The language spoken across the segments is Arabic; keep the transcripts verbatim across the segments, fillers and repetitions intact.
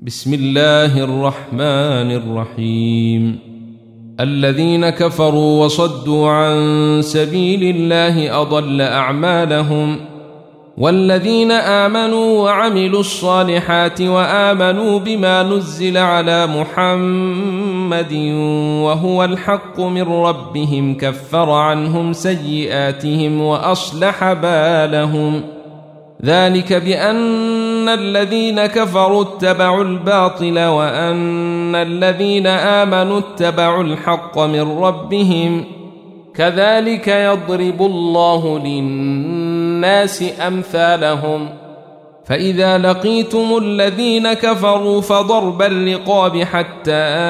بسم الله الرحمن الرحيم. الذين كفروا وصدوا عن سبيل الله أضل أعمالهم، والذين آمنوا وعملوا الصالحات وآمنوا بما نزل على محمد وهو الحق من ربهم كفر عنهم سيئاتهم وأصلح بالهم. ذلك بأن الذين كفروا اتبعوا الباطل وأن الذين آمنوا اتبعوا الحق من ربهم، كذلك يضرب الله للناس أمثالهم. فإذا لقيتم الذين كفروا فضرب الرقاب حتى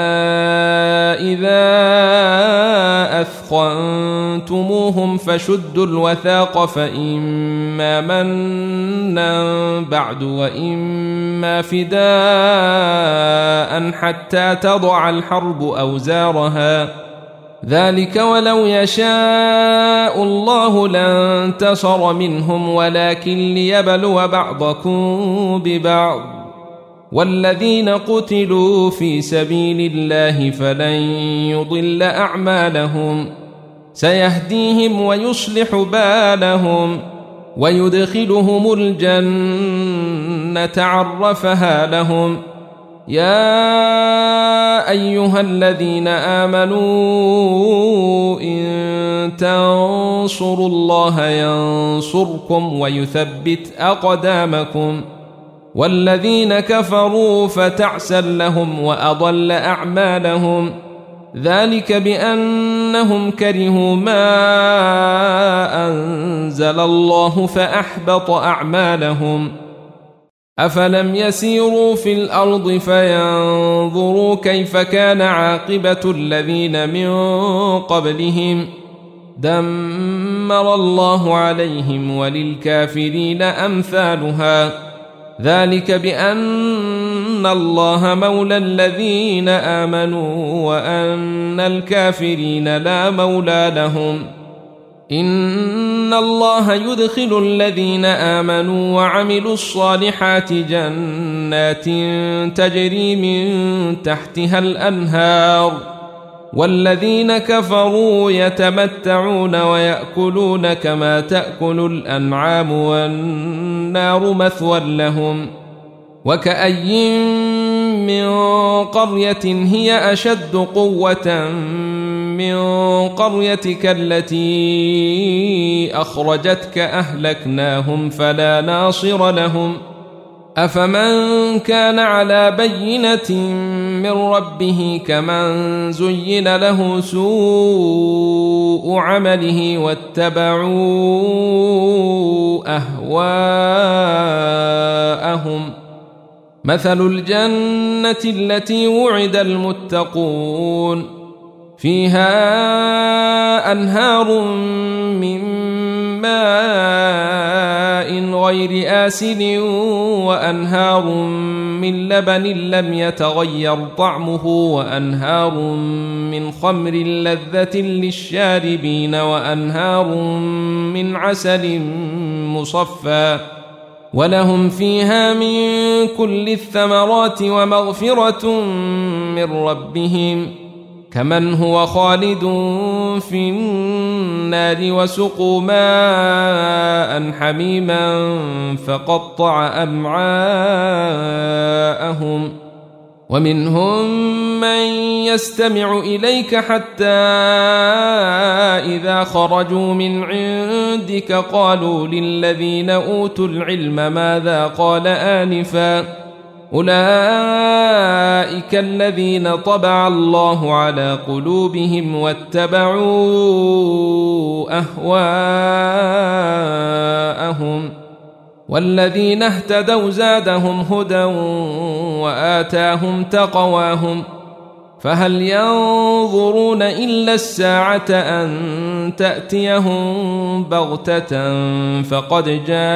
إذا أثخنتموهم فشدوا الوثاق، فإما منا بعد وإما فداء حتى تضع الحرب أوزارها. ذلك ولو يشاء الله لانتصر منهم ولكن ليبلو بعضكم ببعض. والذين قتلوا في سبيل الله فلن يضل أعمالهم، سيهديهم ويصلح بالهم ويدخلهم الجنة عرفها لهم. يا أيها الذين آمنوا إن تنصروا الله ينصركم ويثبت أقدامكم. والذين كفروا فتعسا لهم وأضل أعمالهم. ذلك بأنهم كرهوا ما أنزل الله فأحبط أعمالهم. أفلم يسيروا في الأرض فينظروا كيف كان عاقبة الذين من قبلهم، دمر الله عليهم وللكافرين أمثالها. ذلك بأن الله مولى الذين آمنوا وأن الكافرين لا مولى لهم. إن الله يدخل الذين آمنوا وعملوا الصالحات جنات تجري من تحتها الأنهار، والذين كفروا يتمتعون ويأكلون كما تأكل الأنعام والنار مثوى لهم. وكأي من قرية هي أشد قوة من قريتك التي أخرجتك أهلكناهم فلا ناصر لهم. أفمن كان على بينة من ربه كمن زين له سوء عمله واتبعوا أهواءهم. مثل الجنة التي وعد المتقون فيها أنهار من ماء غير آسن وأنهار من لبن لم يتغير طعمه وأنهار من خمر لذة للشاربين وأنهار من عسل مصفى، ولهم فيها من كل الثمرات ومغفرة من ربهم، كمن هو خالد في النار وسقوا ماء حميما فقطع أمعاءهم. ومنهم من يستمع إليك حتى إذا خرجوا من عندك قالوا للذين أوتوا العلم ماذا قال آنفا، أولئك الذين طبع الله على قلوبهم واتبعوا أهواءهم. والذين اهتدوا زادهم هدى وآتاهم تقواهم. فهل ينظرون إلا الساعة أن تأتيهم بغتة فقد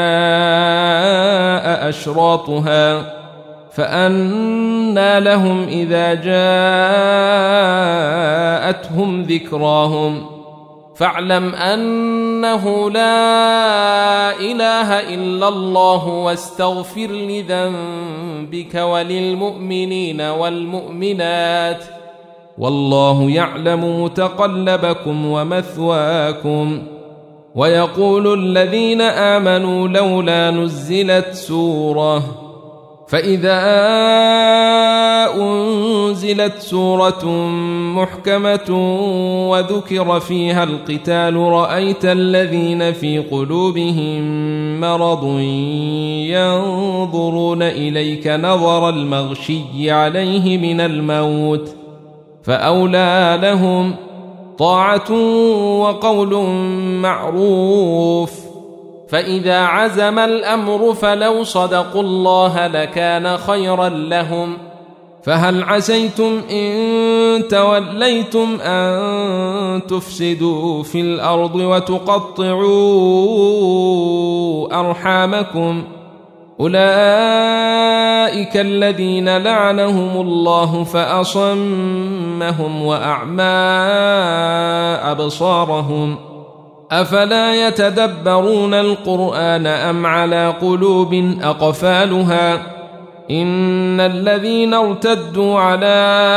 جاء أشراطها، فأنى لهم إذا جاءتهم ذكراهم. فاعلم أنه لا إله إلا الله واستغفر لذنبك وللمؤمنين والمؤمنات والله يعلم متقلبكم ومثواكم. ويقول الذين آمنوا لولا نزلت سورة فإذا أنزلت سورة محكمة وذكر فيها القتال رأيت الذين في قلوبهم مرض ينظرون إليك نظر المغشي عليه من الموت فأولى لهم طاعة وقول معروف. فإذا عزم الأمر فلو صدقوا الله لكان خيرا لهم. فهل عسيتم إن توليتم أن تفسدوا في الأرض وتقطعوا أرحامكم أولئك الذين لعنهم الله فأصمهم وأعمى أبصارهم أفلا يتدبرون القرآن أم على قلوب أقفالها إن الذين ارتدوا على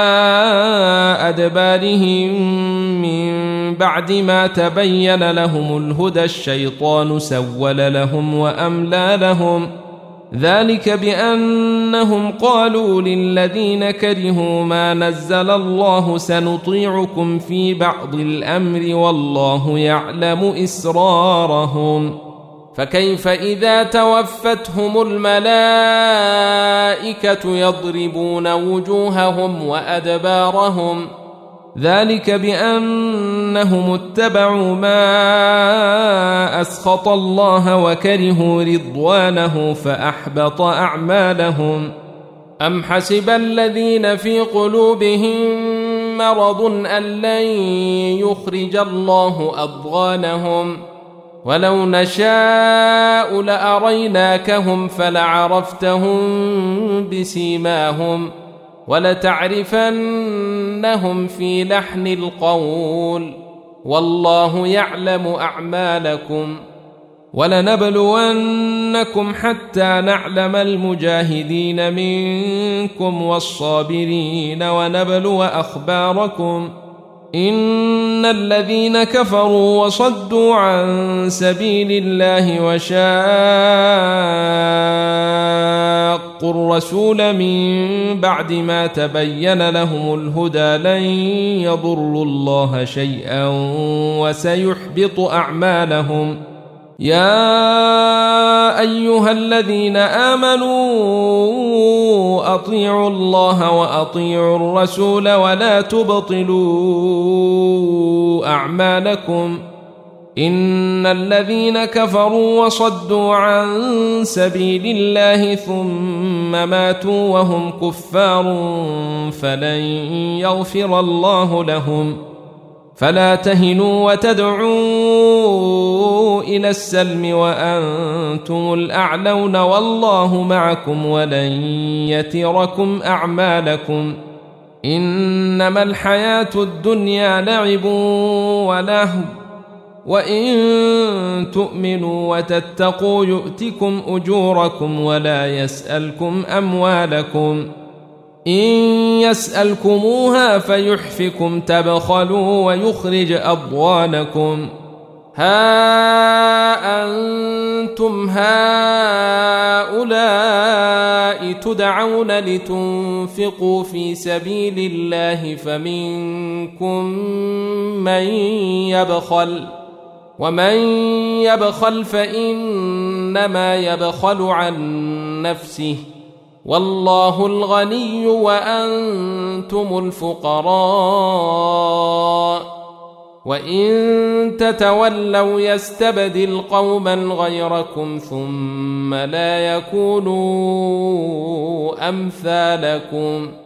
أدبارهم من بعد ما تبين لهم الهدى الشيطان سول لهم وأملى لهم ذلك بأنهم قالوا للذين كرهوا ما نزل الله سنطيعكم في بعض الأمر والله يعلم إسرارهم. فكيف إذا توفتهم الملائكة يضربون وجوههم وأدبارهم ذلك بأنهم اتبعوا ما أسخط الله وكرهوا رضوانه فأحبط أعمالهم. أم حسب الذين في قلوبهم مرض أن لن يخرج الله أضغانهم ولو نشاء لأريناكهم فلعرفتهم بسيماهم ولتعرفنهم في لحن القول والله يعلم أعمالكم. ولنبلونكم حتى نعلم المجاهدين منكم والصابرين ونبلو أخباركم إن الذين كفروا وصدوا عن سبيل الله وشاقوا الرسول من بعد ما تبين لهم الهدى لن يضروا الله شيئا وسيحبط أعمالهم. يا أيها الذين آمنوا أطيعوا الله وأطيعوا الرسول ولا تبطلوا أعمالكم إن الذين كفروا وصدوا عن سبيل الله ثم ماتوا وهم كفار فلن يغفر الله لهم. فلا تهنوا وتدعوا إلى السلم وأنتم الأعلون والله معكم ولن يتركم أعمالكم إنما الحياة الدنيا لعب ولهو وإن تؤمنوا وتتقوا يؤتكم أجوركم ولا يسألكم أموالكم إن يسألكموها فيحفكم تبخلوا ويخرج أضغانكم. ها أنتم هؤلاء تدعون لتنفقوا في سبيل الله فمنكم من يبخل ومن يبخل فإنما يبخل عن نفسه والله الغني وأنتم الفقراء وإن تتولوا يستبدل قوما غيركم ثم لا يكونوا أمثالكم.